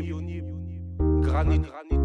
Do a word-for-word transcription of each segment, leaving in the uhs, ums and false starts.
Granit.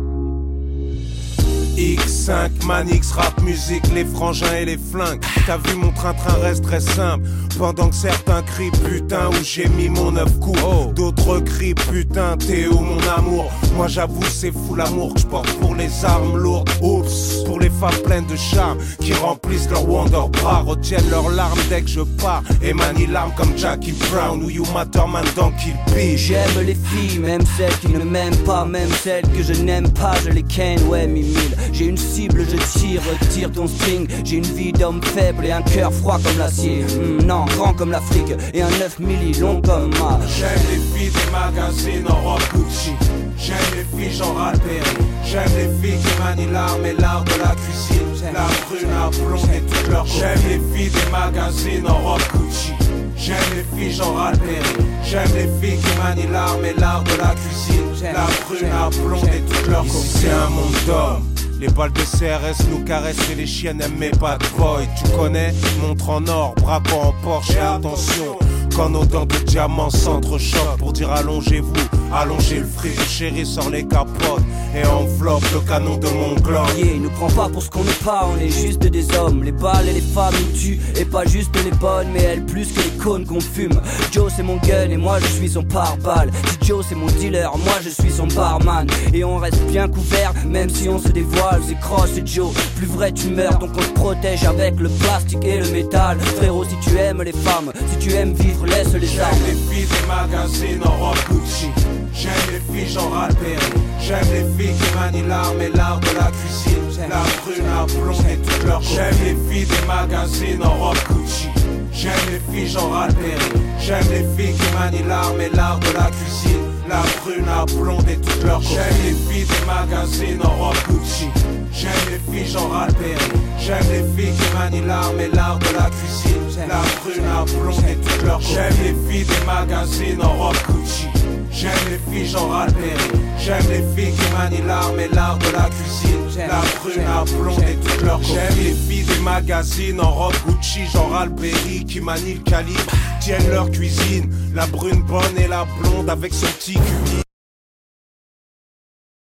X cinq, Manix, rap, musique, les frangins et les flingues. T'as vu mon train-train reste très simple. Pendant que certains crient putain où j'ai mis mon neuf coups, oh. D'autres crient putain t'es où mon amour. Moi j'avoue c'est fou l'amour que je porte pour les armes lourdes. Oups, pour les femmes pleines de charme qui remplissent leur wonder bras, retiennent leurs larmes dès que je pars et manient l'arme comme Jackie Brown ou You Matterman dans Kill Bill. J'aime les filles, même celles qui ne m'aiment pas, même celles que je n'aime pas, je les ken, ouais mimile. J'ai une cible, je tire, tire ton string. J'ai une vie d'homme faible et un cœur froid comme l'acier. mmh, Non, grand comme l'Afrique et un neuf milli long comme ma. J'aime les filles des magazines en robe Gucci. J'aime les filles genre Albert. J'aime les filles qui manient l'art et l'art de la cuisine. La brune à blonde et toute leur. J'aime les filles des magazines en robe Gucci. J'aime les filles genre Albert. J'aime les filles qui manient l'art et l'art de la cuisine. La brune à blonde et toute leur. Ici c'est un monde d'hommes. Les balles de C R S nous caressent et les chiennes aiment mes bad boys. Tu connais, montre en or, braquant en Porsche et attention quand nos dents de diamant s'entrechoquent pour dire allongez-vous, allongez le frigo, chérie sort les capotes et enveloppe le canon de mon Glock. Yeah, nous prend pas pour ce qu'on n'est pas, on est juste des hommes. Les balles et les femmes nous tuent, et pas juste les bonnes, mais elles plus que les cônes qu'on fume. Joe c'est mon gun et moi je suis son pare-balles. Si Joe c'est mon dealer, moi je suis son barman. Et on reste bien couvert, même si on se dévoile. C'est Cross et Joe, plus vrai tu meurs, donc on se protège avec le plastique et le métal. Frérot si tu aimes les femmes, si tu aimes vivre, laisse les armes. J'aime les filles des magazines en robe Gucci. J'aime les filles genre Albert. J'aime les filles qui manient l'art et l'art de la cuisine. La brune à blonde et toute leur. J'aime les filles des magazines en robe Gucci. J'aime les filles genre Albert. J'aime les filles qui manient l'art et l'art de la cuisine. La brune à blonde et toute leur. J'aime les filles des magazines en robe Gucci. J'aime les filles genre Albert. J'aime les filles qui manient l'art et l'art de la cuisine. La brune à blonde et toute leur. J'aime les filles des magazines en robe Gucci. J'aime les filles genre Albert. J'aime les filles qui manient l'art et l'art de la cuisine. La brune à blonde et toute leur. J'aime les filles des magazines en robe Gucci genre Alberi qui manient le calibre, tiennent leur cuisine. La brune bonne et la blonde avec son petit cul